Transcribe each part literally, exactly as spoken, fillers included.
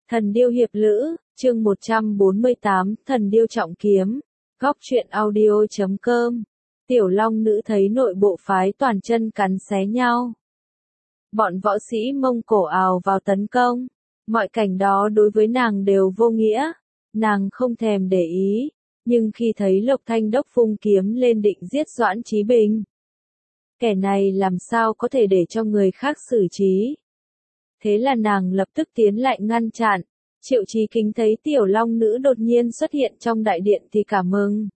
Thần điêu hiệp lữ, chương một trăm bốn mươi tám, thần điêu trọng kiếm. Góc truyện audio chấm com. Tiểu Long nữ thấy nội bộ phái toàn chân cắn xé nhau. Bọn võ sĩ Mông Cổ ào vào tấn công. Mọi cảnh đó đối với nàng đều vô nghĩa. Nàng không thèm để ý. Nhưng khi thấy Lộc Thanh Đốc vung kiếm lên định giết Doãn Chí Bình. Kẻ này làm sao có thể để cho người khác xử trí. Thế là nàng lập tức tiến lại ngăn chặn. Triệu Chí Kính thấy Tiểu Long nữ đột nhiên xuất hiện trong đại điện thì cảm mừng.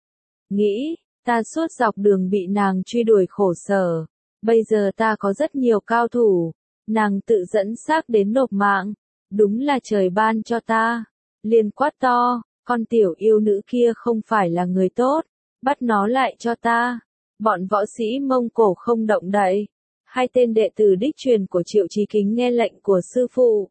Nghĩ, ta suốt dọc đường bị nàng truy đuổi khổ sở. Bây giờ ta có rất nhiều cao thủ. Nàng tự dẫn xác đến nộp mạng. Đúng là trời ban cho ta. Liền quát to, con tiểu yêu nữ kia không phải là người tốt. Bắt nó lại cho ta. Bọn võ sĩ Mông Cổ không động đậy. Hai tên đệ tử đích truyền của Triệu Chí Kính nghe lệnh của sư phụ.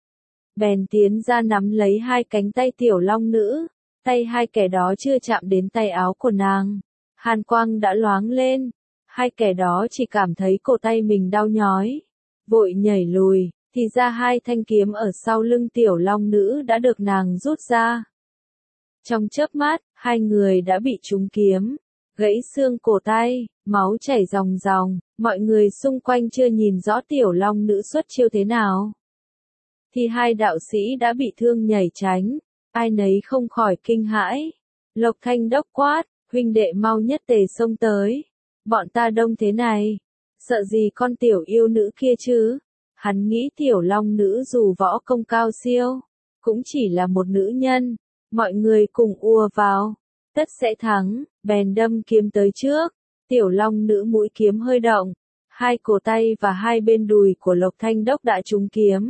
Bèn tiến ra nắm lấy hai cánh tay Tiểu Long nữ. Tay hai kẻ đó chưa chạm đến tay áo của nàng. Hàn quang đã loáng lên. Hai kẻ đó chỉ cảm thấy cổ tay mình đau nhói. Vội nhảy lùi, thì ra hai thanh kiếm ở sau lưng Tiểu Long nữ đã được nàng rút ra. Trong chớp mắt, hai người đã bị trúng kiếm. Gãy xương cổ tay, máu chảy ròng ròng, mọi người xung quanh chưa nhìn rõ Tiểu Long nữ xuất chiêu thế nào. Thì hai đạo sĩ đã bị thương nhảy tránh, ai nấy không khỏi kinh hãi. Lộc Thanh Đốc quát, huynh đệ mau nhất tề xông tới. Bọn ta đông thế này, sợ gì con tiểu yêu nữ kia chứ? Hắn nghĩ Tiểu Long nữ dù võ công cao siêu, cũng chỉ là một nữ nhân. Mọi người cùng ùa vào, tất sẽ thắng, bèn đâm kiếm tới trước. Tiểu Long nữ mũi kiếm hơi động, hai cổ tay và hai bên đùi của Lộc Thanh Đốc đã trúng kiếm.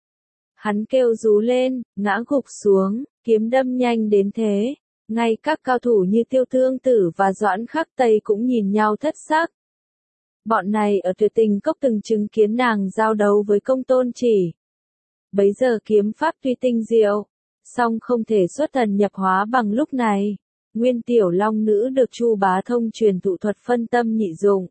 Hắn kêu rú lên, ngã gục xuống, kiếm đâm nhanh đến thế. Ngay các cao thủ như Tiêu Thương Tử và Doãn Khắc Tây cũng nhìn nhau thất sắc. Bọn này ở Tuyệt Tình Cốc từng chứng kiến nàng giao đấu với Công Tôn Chỉ. Bấy giờ kiếm pháp tuy tinh diệu, song không thể xuất thần nhập hóa bằng lúc này. Nguyên Tiểu Long nữ được Chu Bá Thông truyền thụ thuật phân tâm nhị dụng.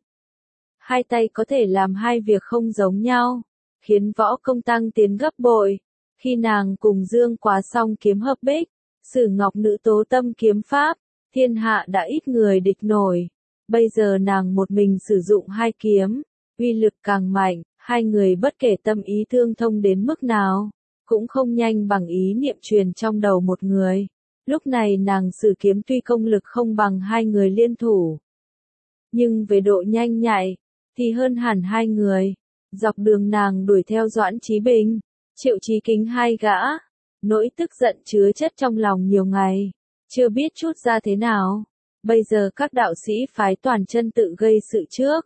Hai tay có thể làm hai việc không giống nhau, khiến võ công tăng tiến gấp bội. Khi nàng cùng Dương Quá song kiếm hợp bích, Sử Ngọc nữ tố tâm kiếm pháp, thiên hạ đã ít người địch nổi. Bây giờ nàng một mình sử dụng hai kiếm, uy lực càng mạnh, hai người bất kể tâm ý thương thông đến mức nào, cũng không nhanh bằng ý niệm truyền trong đầu một người. Lúc này nàng sử kiếm tuy công lực không bằng hai người liên thủ, nhưng về độ nhanh nhạy, thì hơn hẳn hai người. Dọc đường nàng đuổi theo Doãn Chí Bình, Triệu Chí Kính hai gã. Nỗi tức giận chứa chất trong lòng nhiều ngày, chưa biết chút ra thế nào. Bây giờ các đạo sĩ phái toàn chân tự gây sự trước.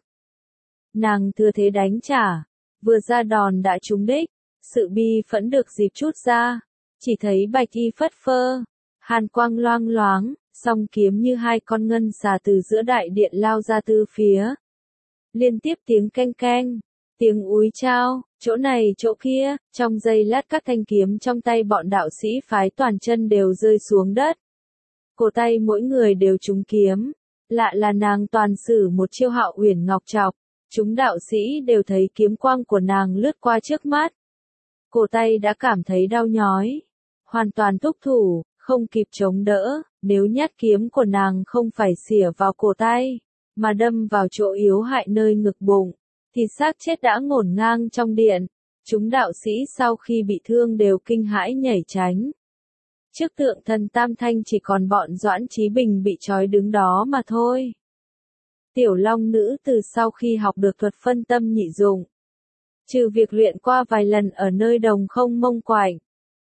Nàng thừa thế đánh trả, vừa ra đòn đã trúng đích, sự bi phẫn được dịp chút ra. Chỉ thấy bạch y phất phơ, hàn quang loang loáng, song kiếm như hai con ngân xà từ giữa đại điện lao ra từ phía. Liên tiếp tiếng keng keng, tiếng úi chao, chỗ này chỗ kia, trong giây lát các thanh kiếm trong tay bọn đạo sĩ phái toàn chân đều rơi xuống đất. Cổ tay mỗi người đều trúng kiếm, lạ là nàng toàn sử một chiêu Hạo Uyển Ngọc Trọc, chúng đạo sĩ đều thấy kiếm quang của nàng lướt qua trước mắt. Cổ tay đã cảm thấy đau nhói, hoàn toàn thúc thủ, không kịp chống đỡ. Nếu nhát kiếm của nàng không phải xỉa vào cổ tay, mà đâm vào chỗ yếu hại nơi ngực bụng, thì xác chết đã ngổn ngang trong điện. Chúng đạo sĩ sau khi bị thương đều kinh hãi nhảy tránh. Trước tượng thần Tam Thanh chỉ còn bọn Doãn Chí Bình bị trói đứng đó mà thôi. Tiểu Long nữ từ sau khi học được thuật phân tâm nhị dụng, trừ việc luyện qua vài lần ở nơi đồng không Mông Quạnh,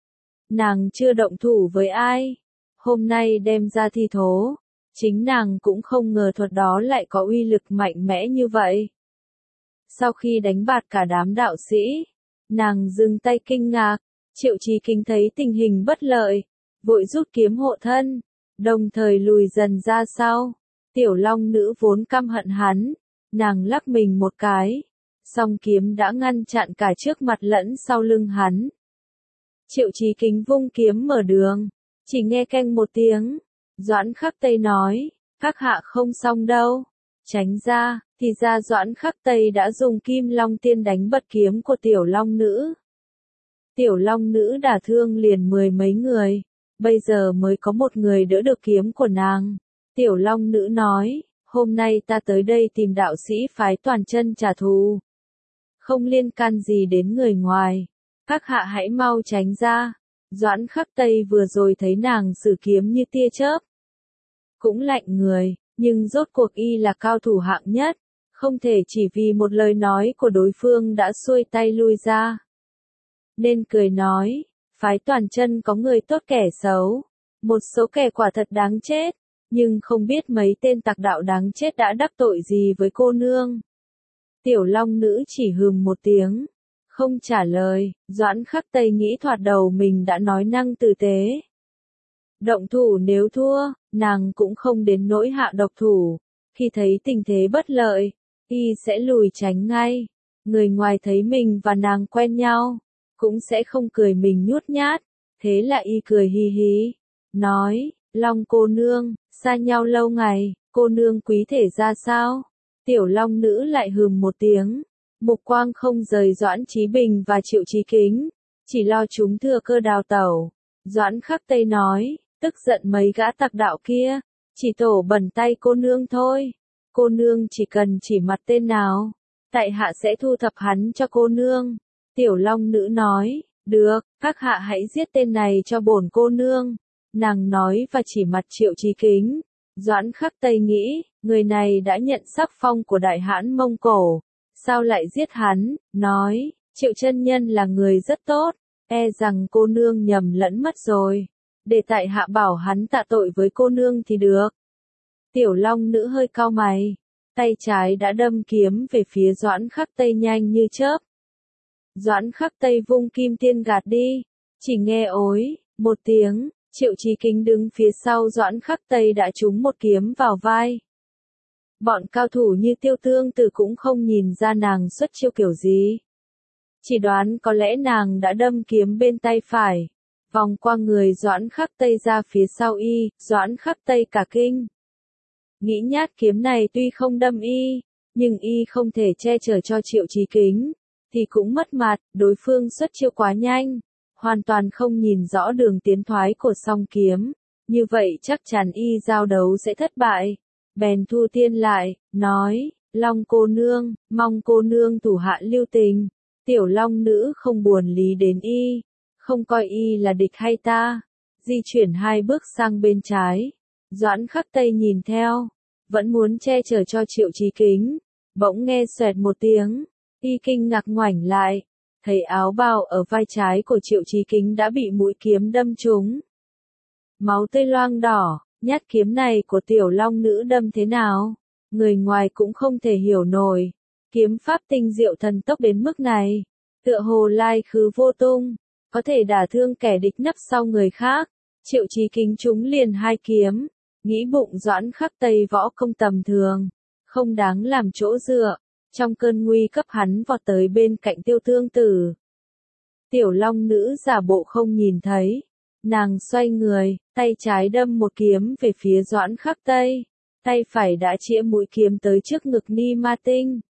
nàng chưa động thủ với ai. Hôm nay đem ra thi thố, chính nàng cũng không ngờ thuật đó lại có uy lực mạnh mẽ như vậy. Sau khi đánh bạt cả đám đạo sĩ, nàng dừng tay kinh ngạc. Triệu Chí Kính thấy tình hình bất lợi, vội rút kiếm hộ thân, đồng thời lùi dần ra sau. Tiểu Long nữ vốn căm hận hắn, nàng lắc mình một cái, song kiếm đã ngăn chặn cả trước mặt lẫn sau lưng hắn. Triệu Chí Kính vung kiếm mở đường, chỉ nghe keng một tiếng. Doãn Khắc Tây nói, các hạ không xong đâu, tránh ra. Thì ra Doãn Khắc Tây đã dùng Kim Long Tiên đánh bật kiếm của Tiểu Long nữ. Tiểu long nữ đả thương liền mười mấy người, bây giờ mới có một người đỡ được kiếm của nàng. Tiểu long nữ nói, hôm nay ta tới đây tìm đạo sĩ phái toàn chân trả thù. Không liên can gì đến người ngoài, các hạ hãy mau tránh ra. Doãn Khắc Tây vừa rồi thấy nàng sử kiếm như tia chớp, cũng lạnh người, nhưng rốt cuộc y là cao thủ hạng nhất, không thể chỉ vì một lời nói của đối phương đã xuôi tay lui ra. Nên cười nói, phái toàn chân có người tốt kẻ xấu, một số kẻ quả thật đáng chết, nhưng không biết mấy tên tặc đạo đáng chết đã đắc tội gì với cô nương. Tiểu long nữ chỉ hừm một tiếng, không trả lời. Doãn Khắc Tây nghĩ thoạt đầu mình đã nói năng tử tế. Động thủ nếu thua, nàng cũng không đến nỗi hạ độc thủ. Khi thấy tình thế bất lợi, y sẽ lùi tránh ngay. Người ngoài thấy mình và nàng quen nhau, cũng sẽ không cười mình nhút nhát. Thế là y cười hì hí, nói, Long cô nương, xa nhau lâu ngày, cô nương quý thể ra sao? Tiểu long nữ lại hừm một tiếng, mục quang không rời Doãn Chí Bình và Triệu Chí Kính, chỉ lo chúng thừa cơ đào tẩu. Doãn Khắc Tây nói, tức giận mấy gã tặc đạo kia, chỉ tổ bẩn tay cô nương thôi. Cô nương chỉ cần chỉ mặt tên nào, tại hạ sẽ thu thập hắn cho cô nương. Tiểu long nữ nói, được, các hạ hãy giết tên này cho bổn cô nương. Nàng nói và chỉ mặt Triệu Chí Kính. Doãn Khắc Tây nghĩ, người này đã nhận sắc phong của đại hãn Mông Cổ, sao lại giết hắn? Nói, Triệu chân nhân là người rất tốt, e rằng cô nương nhầm lẫn mất rồi, để tại hạ bảo hắn tạ tội với cô nương thì được. Tiểu long nữ hơi cau mày, tay trái đã đâm kiếm về phía Doãn Khắc Tây nhanh như chớp. Doãn Khắc Tây vung kim tiên gạt đi, chỉ nghe ối, một tiếng. Triệu Chí Kính đứng phía sau Doãn Khắc Tây đã trúng một kiếm vào vai. Bọn cao thủ như Tiêu Tương Tử cũng không nhìn ra nàng xuất chiêu kiểu gì. Chỉ đoán có lẽ nàng đã đâm kiếm bên tay phải, vòng qua người Doãn Khắc Tây ra phía sau y. Doãn Khắc Tây cả kinh. Nghĩ nhát kiếm này tuy không đâm y, nhưng y không thể che chở cho Triệu Chí Kính, thì cũng mất mặt. Đối phương xuất chiêu quá nhanh, hoàn toàn không nhìn rõ đường tiến thoái của song kiếm, như vậy chắc chắn y giao đấu sẽ thất bại. Bèn thu tiên lại, nói, Long cô nương, mong cô nương thủ hạ lưu tình. Tiểu long nữ không buồn lý đến y, không coi y là địch hay ta, di chuyển hai bước sang bên trái. Doãn Khắc Tây nhìn theo, vẫn muốn che chở cho Triệu Chí Kính, bỗng nghe xoẹt một tiếng, y kinh ngạc ngoảnh lại, thấy áo bào ở vai trái của Triệu Chí Kính đã bị mũi kiếm đâm trúng. Máu tươi loang đỏ, nhát kiếm này của tiểu long nữ đâm thế nào? Người ngoài cũng không thể hiểu nổi. Kiếm pháp tinh diệu thần tốc đến mức này, tựa hồ lai khứ vô tung, có thể đả thương kẻ địch nấp sau người khác. Triệu Chí Kính trúng liền hai kiếm, nghĩ bụng Doãn Khắc Tây võ công tầm thường, không đáng làm chỗ dựa. Trong cơn nguy cấp hắn vọt tới bên cạnh Tiêu Tương Tử. Tiểu long nữ giả bộ không nhìn thấy. Nàng xoay người, tay trái đâm một kiếm về phía Doãn Khắc Tây. Tay phải đã chĩa mũi kiếm tới trước ngực Ni Ma Tinh.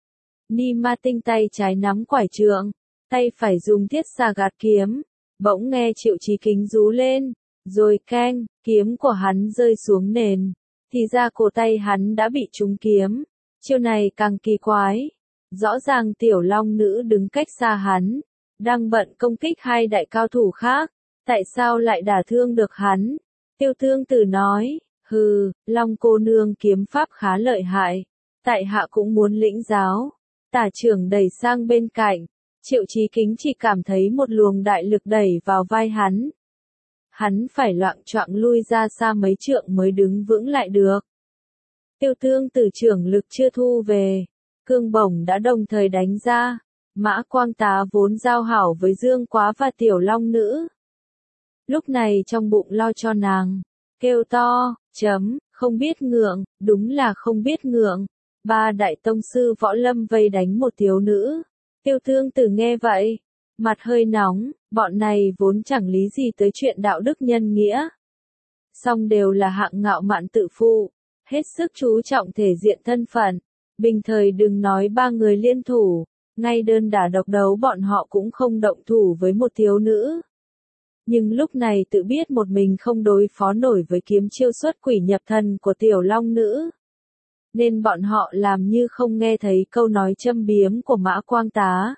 Ni Ma Tinh tay trái nắm quải trượng, tay phải dùng thiết xà gạt kiếm. Bỗng nghe Triệu Chí Kính rú lên, rồi keng, kiếm của hắn rơi xuống nền. Thì ra cổ tay hắn đã bị trúng kiếm. Chiêu này càng kỳ quái. Rõ ràng tiểu long nữ đứng cách xa hắn, đang bận công kích hai đại cao thủ khác, tại sao lại đả thương được hắn? Tiêu Tương Tử nói, hừ, Long cô nương kiếm pháp khá lợi hại, tại hạ cũng muốn lĩnh giáo. Tả trưởng đẩy sang bên cạnh, Triệu Chí Kính chỉ cảm thấy một luồng đại lực đẩy vào vai hắn. Hắn phải loạng choạng lui ra xa mấy trượng mới đứng vững lại được. Tiêu Tương Tử trưởng lực chưa thu về, cương bổng đã đồng thời đánh ra. Mã Quang Tá vốn giao hảo với Dương Quá và tiểu long nữ, lúc này trong bụng lo cho nàng, kêu to, chấm, không biết ngượng, đúng là không biết ngượng. Ba đại tông sư võ lâm vây đánh một thiếu nữ. Tiêu Tương Tử nghe vậy, mặt hơi nóng, bọn này vốn chẳng lý gì tới chuyện đạo đức nhân nghĩa. Song đều là hạng ngạo mạn tự phụ, hết sức chú trọng thể diện thân phận. Bình thời đừng nói ba người liên thủ, ngay đơn đả độc đấu bọn họ cũng không động thủ với một thiếu nữ. Nhưng lúc này tự biết một mình không đối phó nổi với kiếm chiêu xuất quỷ nhập thần của tiểu long nữ. Nên bọn họ làm như không nghe thấy câu nói châm biếm của Mã Quang Tá.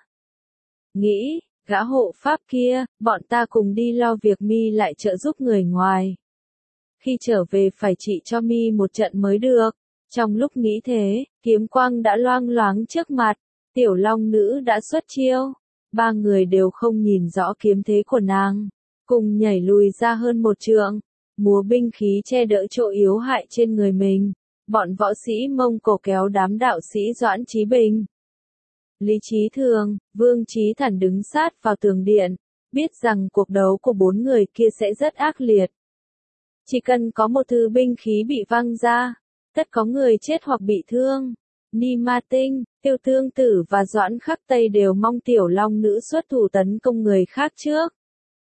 Nghĩ, gã hộ pháp kia, bọn ta cùng đi lo việc mi lại trợ giúp người ngoài. Khi trở về phải trị cho mi một trận mới được. Trong lúc nghĩ thế, kiếm quang đã loang loáng trước mặt, tiểu long nữ đã xuất chiêu. Ba người đều không nhìn rõ kiếm thế của nàng, cùng nhảy lùi ra hơn một trượng, múa binh khí che đỡ chỗ yếu hại trên người mình. Bọn võ sĩ Mông Cổ kéo đám đạo sĩ Doãn Chí Bình, Lý Chí Thường, Vương Chí Thản đứng sát vào tường điện, biết rằng cuộc đấu của bốn người kia sẽ rất ác liệt. Chỉ cần có một thứ binh khí bị văng ra, tất có người chết hoặc bị thương. Ni Ma Tinh, Tiêu Tương Tử và Doãn Khắc Tây đều mong tiểu long nữ xuất thủ tấn công người khác trước,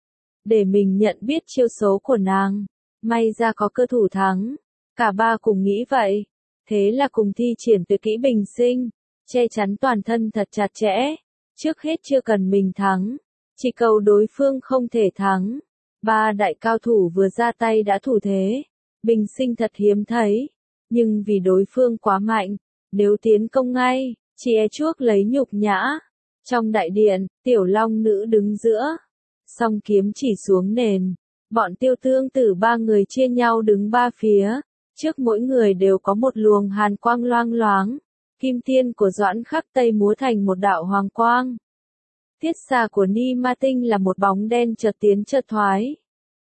để mình nhận biết chiêu số của nàng. May ra có cơ thủ thắng. Cả ba cùng nghĩ vậy. Thế là cùng thi triển tuyệt kỹ bình sinh, che chắn toàn thân thật chặt chẽ. Trước hết chưa cần mình thắng, chỉ cầu đối phương không thể thắng. Ba đại cao thủ vừa ra tay đã thủ thế. Bình sinh thật hiếm thấy. Nhưng vì đối phương quá mạnh, nếu tiến công ngay, chỉ e chuốc lấy nhục nhã. Trong đại điện, tiểu long nữ đứng giữa, song kiếm chỉ xuống nền. Bọn Tiêu Tương Tử ba người chia nhau đứng ba phía. Trước mỗi người đều có một luồng hàn quang loang loáng. Kim tiên của Doãn Khắc Tây múa thành một đạo hoàng quang. Tiết xà của Ni Ma Tinh là một bóng đen chợt tiến chợt thoái.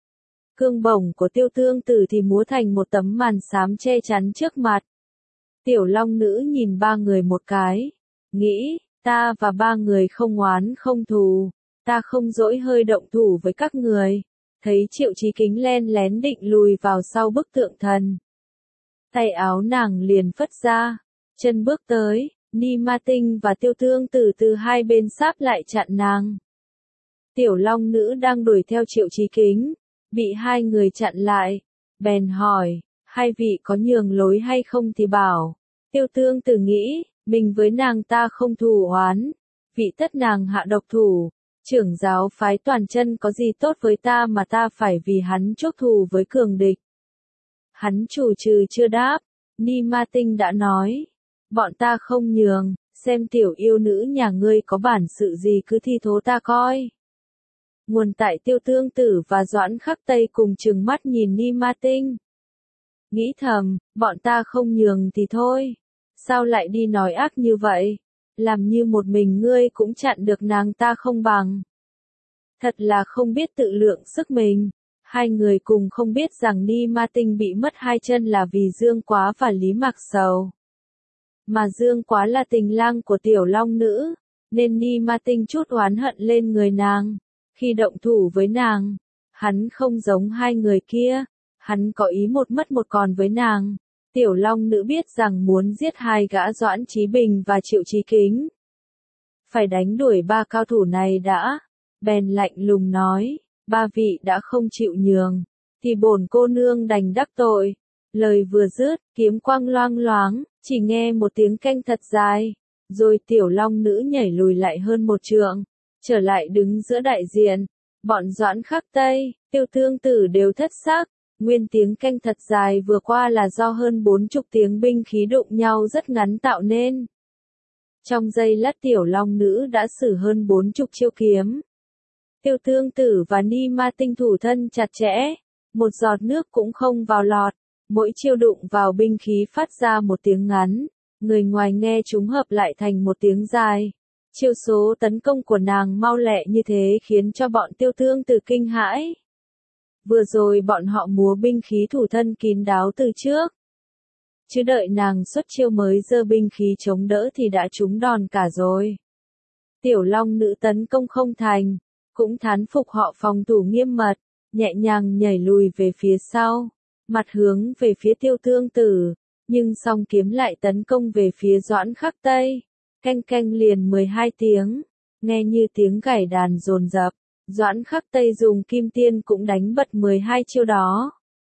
Cương bổng của Tiêu Tương Tử thì múa thành một tấm màn xám che chắn trước mặt. Tiểu long nữ nhìn ba người một cái, nghĩ, ta và ba người không oán không thù, ta không dỗi hơi động thủ với các người. Thấy Triệu Chí Kính len lén định lùi vào sau bức tượng thần. Tay áo nàng liền phất ra, chân bước tới, Ni Ma Tinh và Tiêu Tương Tử từ hai bên sáp lại chặn nàng. Tiểu long nữ đang đuổi theo Triệu Chí Kính, bị hai người chặn lại, bèn hỏi, hai vị có nhường lối hay không thì bảo. Tiêu Tương Tử nghĩ, mình với nàng ta không thù oán, vị tất nàng hạ độc thủ, trưởng giáo phái Toàn Chân có gì tốt với ta mà ta phải vì hắn chuốc thù với cường địch. Hắn chủ trừ chưa đáp, Ni Ma Tinh đã nói, bọn ta không nhường, xem tiểu yêu nữ nhà ngươi có bản sự gì cứ thi thố ta coi. Nguồn tại Tiêu Tương Tử và Doãn Khắc Tây cùng trừng mắt nhìn Ni Ma Tinh. Nghĩ thầm, bọn ta không nhường thì thôi, sao lại đi nói ác như vậy, làm như một mình ngươi cũng chặn được nàng ta không bằng. Thật là không biết tự lượng sức mình. Hai người cùng không biết rằng Ni Ma Tinh bị mất hai chân là vì Dương Quá và Lý Mạc Sầu. Mà Dương Quá là tình lang của tiểu long nữ, nên Ni Ma Tinh chút oán hận lên người nàng. Khi động thủ với nàng, hắn không giống hai người kia, hắn có ý một mất một còn với nàng. Tiểu long nữ biết rằng muốn giết hai gã Doãn Chí Bình và Triệu Chí Kính, phải đánh đuổi ba cao thủ này đã. Bèn lạnh lùng nói, ba vị đã không chịu nhường, thì bổn cô nương đành đắc tội. Lời vừa dứt, kiếm quang loang loáng, chỉ nghe một tiếng canh thật dài, rồi tiểu long nữ nhảy lùi lại hơn một trượng, trở lại đứng giữa đại diện. Bọn Doãn Khắc Tây, Tiêu Tương Tử đều thất sắc, nguyên tiếng canh thật dài vừa qua là do hơn bốn chục tiếng binh khí đụng nhau rất ngắn tạo nên. Trong giây lát tiểu long nữ đã sử hơn bốn chục chiêu kiếm. Tiêu Tương Tử và Ni Ma Tinh thủ thân chặt chẽ, một giọt nước cũng không vào lọt, mỗi chiêu đụng vào binh khí phát ra một tiếng ngắn, người ngoài nghe chúng hợp lại thành một tiếng dài. Chiêu số tấn công của nàng mau lẹ như thế khiến cho bọn Tiêu Tương Tử kinh hãi. Vừa rồi bọn họ múa binh khí thủ thân kín đáo từ trước, chứ đợi nàng xuất chiêu mới giơ binh khí chống đỡ thì đã trúng đòn cả rồi. Tiểu long nữ tấn công không thành, cũng thán phục họ phòng thủ nghiêm mật, nhẹ nhàng nhảy lùi về phía sau, mặt hướng về phía Tiêu Tương Tử, nhưng song kiếm lại tấn công về phía Doãn Khắc Tây. Canh canh liền mười hai tiếng, nghe như tiếng gảy đàn dồn dập, Doãn Khắc Tây dùng kim tiên cũng đánh bật mười hai chiêu đó.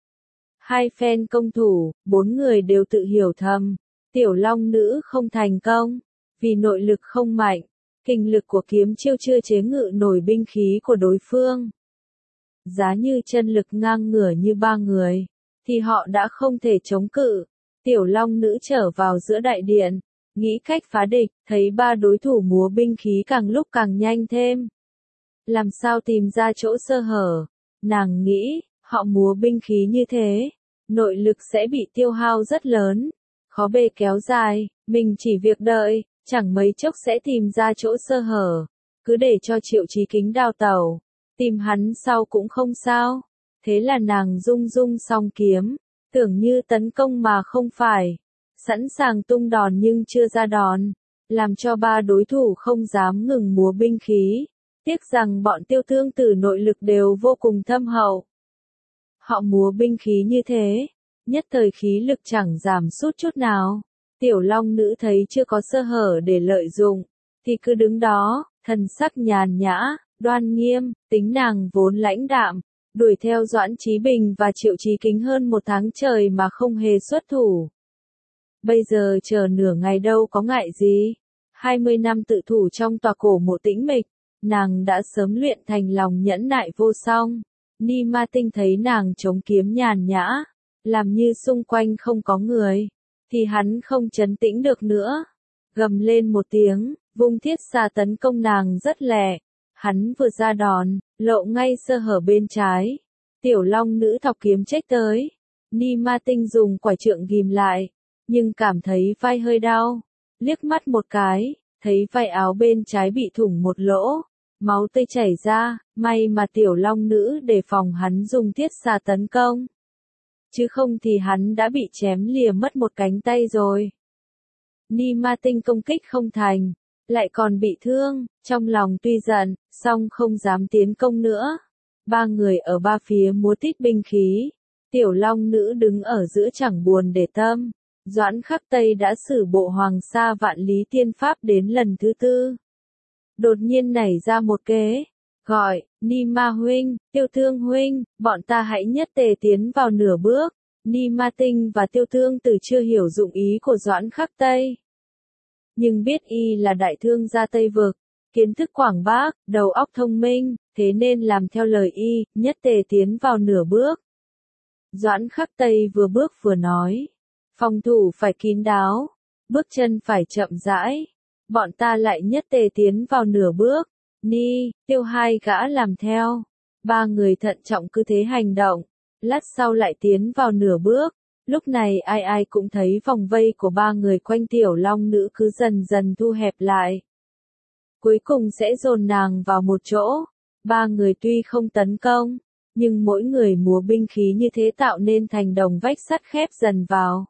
Hai phen công thủ, bốn người đều tự hiểu thầm, tiểu long nữ không thành công, vì nội lực không mạnh, Kinh lực của kiếm chiêu chưa chế ngự nổi binh khí của đối phương. Giá như chân lực ngang ngửa như ba người, thì họ đã không thể chống cự. Tiểu Long Nữ trở vào giữa đại điện, nghĩ cách phá địch, thấy ba đối thủ múa binh khí càng lúc càng nhanh thêm. Làm sao tìm ra chỗ sơ hở? Nàng nghĩ, họ múa binh khí như thế, nội lực sẽ bị tiêu hao rất lớn, khó bề kéo dài, mình chỉ việc đợi, chẳng mấy chốc sẽ tìm ra chỗ sơ hở, cứ để cho Triệu Chí Kính đào tẩu, tìm hắn sau cũng không sao. Thế là nàng rung rung song kiếm, tưởng như tấn công mà không phải, sẵn sàng tung đòn nhưng chưa ra đòn, làm cho ba đối thủ không dám ngừng múa binh khí. Tiếc rằng bọn Tiêu Tương Tử nội lực đều vô cùng thâm hậu. Họ múa binh khí như thế, nhất thời khí lực chẳng giảm sút chút nào. Tiểu Long Nữ thấy chưa có sơ hở để lợi dụng, thì cứ đứng đó, thần sắc nhàn nhã, đoan nghiêm, tính nàng vốn lãnh đạm, đuổi theo Doãn Chí Bình và Triệu Chí Kính hơn một tháng trời mà không hề xuất thủ. Bây giờ chờ nửa ngày đâu có ngại gì, hai mươi năm tự thủ trong tòa cổ mộ tĩnh mịch, nàng đã sớm luyện thành lòng nhẫn nại vô song. Ni Ma Tinh thấy nàng chống kiếm nhàn nhã, làm như xung quanh không có người, thì hắn không trấn tĩnh được nữa. Gầm lên một tiếng, vung thiết xà tấn công nàng rất lẹ. Hắn vừa ra đòn, lộ ngay sơ hở bên trái. Tiểu Long Nữ thọc kiếm chếch tới. Ni Ma Tinh dùng quải trượng ghim lại, nhưng cảm thấy vai hơi đau. Liếc mắt một cái, thấy vai áo bên trái bị thủng một lỗ, máu tươi chảy ra, may mà Tiểu Long Nữ đề phòng hắn dùng thiết xà tấn công. Chứ không thì hắn đã bị chém lìa mất một cánh tay rồi. Ni Ma Tinh công kích không thành, lại còn bị thương, trong lòng tuy giận, song không dám tiến công nữa. Ba người ở ba phía múa tít binh khí, Tiểu Long Nữ đứng ở giữa chẳng buồn để tâm. Doãn Khắc Tây đã sử bộ Hoàng Sa Vạn Lý Tiên Pháp đến lần thứ tư. Đột nhiên nảy ra một kế, gọi, Ni Ma huynh, Tiêu Thương huynh, bọn ta hãy nhất tề tiến vào nửa bước. Ni Ma Tinh và Tiêu Thương Tử chưa hiểu dụng ý của Doãn Khắc Tây, nhưng biết y là đại thương gia Tây Vực, kiến thức quảng bác, đầu óc thông minh, thế nên làm theo lời y, nhất tề tiến vào nửa bước. Doãn Khắc Tây vừa bước vừa nói, phòng thủ phải kín đáo, bước chân phải chậm rãi, bọn ta lại nhất tề tiến vào nửa bước. Ni, Tiêu hai gã làm theo, ba người thận trọng cứ thế hành động, lát sau lại tiến vào nửa bước. Lúc này ai ai cũng thấy vòng vây của ba người quanh Tiểu Long Nữ cứ dần dần thu hẹp lại. Cuối cùng sẽ dồn nàng vào một chỗ. Ba người tuy không tấn công, nhưng mỗi người múa binh khí như thế tạo nên thành đồng vách sắt khép dần vào.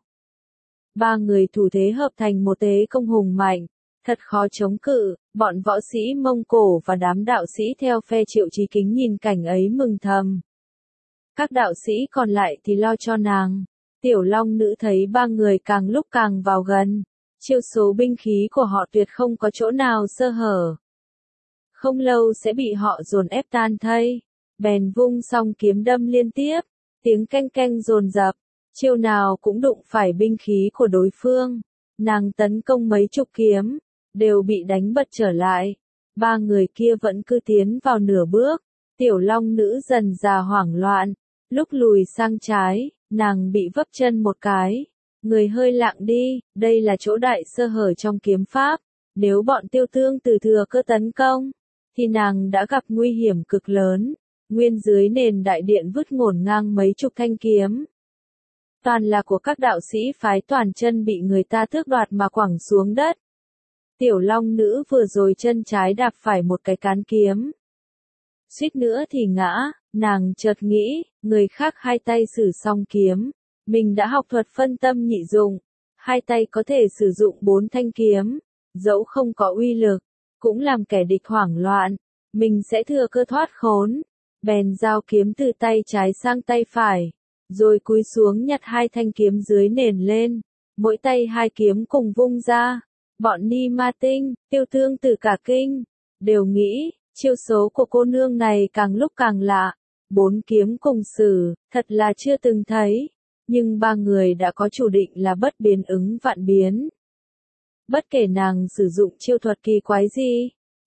Ba người thủ thế hợp thành một thế công hùng mạnh, thật khó chống cự. Bọn võ sĩ Mông Cổ và đám đạo sĩ theo phe Triệu Chí Kính nhìn cảnh ấy mừng thầm. Các đạo sĩ còn lại thì lo cho nàng. Tiểu Long Nữ thấy ba người càng lúc càng vào gần, chiêu số binh khí của họ tuyệt không có chỗ nào sơ hở. Không lâu sẽ bị họ dồn ép tan thây, bèn vung song kiếm đâm liên tiếp, tiếng canh canh dồn dập, chiêu nào cũng đụng phải binh khí của đối phương. Nàng tấn công mấy chục kiếm, đều bị đánh bật trở lại. Ba người kia vẫn cứ tiến vào nửa bước, Tiểu Long Nữ dần già hoảng loạn, lúc lùi sang trái, nàng bị vấp chân một cái, người hơi lặng đi. Đây là chỗ đại sơ hở trong kiếm pháp, nếu bọn Tiêu Tương Tử thừa cơ tấn công, thì nàng đã gặp nguy hiểm cực lớn. Nguyên dưới nền đại điện vứt ngổn ngang mấy chục thanh kiếm, toàn là của các đạo sĩ phái Toàn Chân bị người ta tước đoạt mà quẳng xuống đất. Tiểu Long Nữ vừa rồi chân trái đạp phải một cái cán kiếm, suýt nữa thì ngã. Nàng chợt nghĩ, người khác hai tay sử song kiếm, mình đã học thuật phân tâm nhị dụng, hai tay có thể sử dụng bốn thanh kiếm, dẫu không có uy lực, cũng làm kẻ địch hoảng loạn, mình sẽ thừa cơ thoát khốn. Bèn giao kiếm từ tay trái sang tay phải, rồi cúi xuống nhặt hai thanh kiếm dưới nền lên, mỗi tay hai kiếm cùng vung ra. Bọn Ni Ma Tinh, Tiêu Tương Tử cả kinh, đều nghĩ, chiêu số của cô nương này càng lúc càng lạ. Bốn kiếm cùng sử, thật là chưa từng thấy, nhưng ba người đã có chủ định là bất biến ứng vạn biến. Bất kể nàng sử dụng chiêu thuật kỳ quái gì,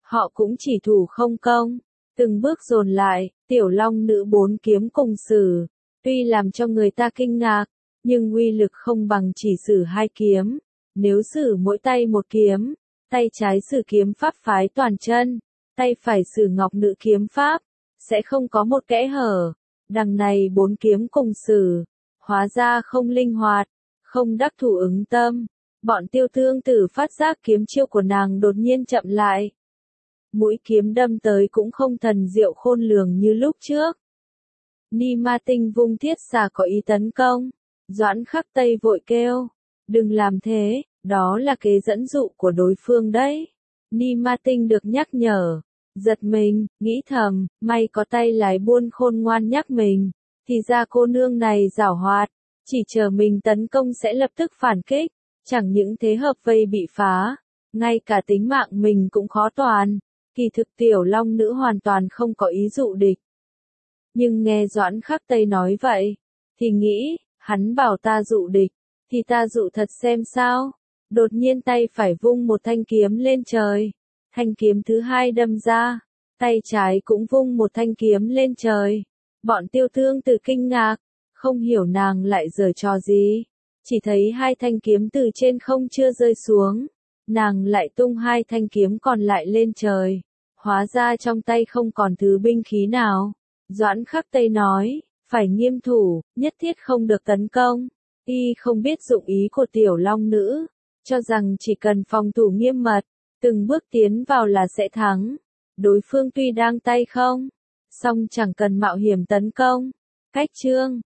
Họ cũng chỉ thủ không công. Từng bước dồn lại, tiểu long nữ bốn kiếm cùng sử. Tuy làm cho người ta kinh ngạc, nhưng uy lực không bằng chỉ sử hai kiếm. Nếu sử mỗi tay một kiếm, tay trái sử kiếm pháp phái toàn chân, tay phải sử ngọc nữ kiếm pháp, sẽ không có một kẽ hở. Đằng này bốn kiếm cùng sử, hóa ra không linh hoạt, không đắc thủ ứng tâm. Bọn tiêu thương tử phát giác kiếm chiêu của nàng đột nhiên chậm lại. Mũi kiếm đâm tới cũng không thần diệu khôn lường như lúc trước. Ni Ma Tinh vung thiết xà có ý tấn công. Doãn Khắc Tây vội kêu, đừng làm thế, đó là kế dẫn dụ của đối phương đấy. Ni Ma Tinh được nhắc nhở, giật mình, nghĩ thầm, may có tay lái buôn khôn ngoan nhắc mình, thì ra cô nương này giảo hoạt, chỉ chờ mình tấn công sẽ lập tức phản kích, chẳng những thế hợp vây bị phá, ngay cả tính mạng mình cũng khó toàn. Kỳ thực tiểu long nữ hoàn toàn không có ý dụ địch. Nhưng nghe Doãn Khắc Tây nói vậy, thì nghĩ, hắn bảo ta dụ địch, thì ta dụ thật xem sao. Đột nhiên tay phải vung một thanh kiếm lên trời, thanh kiếm thứ hai đâm ra, tay trái cũng vung một thanh kiếm lên trời. Bọn tiêu thương từ kinh ngạc, không hiểu nàng lại giở trò gì, chỉ thấy hai thanh kiếm từ trên không chưa rơi xuống, nàng lại tung hai thanh kiếm còn lại lên trời. Hóa ra trong tay không còn thứ binh khí nào. Doãn Khắc Tây nói, phải nghiêm thủ, nhất thiết không được tấn công. Y không biết dụng ý của tiểu long nữ, cho rằng chỉ cần phòng thủ nghiêm mật, từng bước tiến vào là sẽ thắng. Đối phương tuy đang tay không, song chẳng cần mạo hiểm tấn công. Cách chương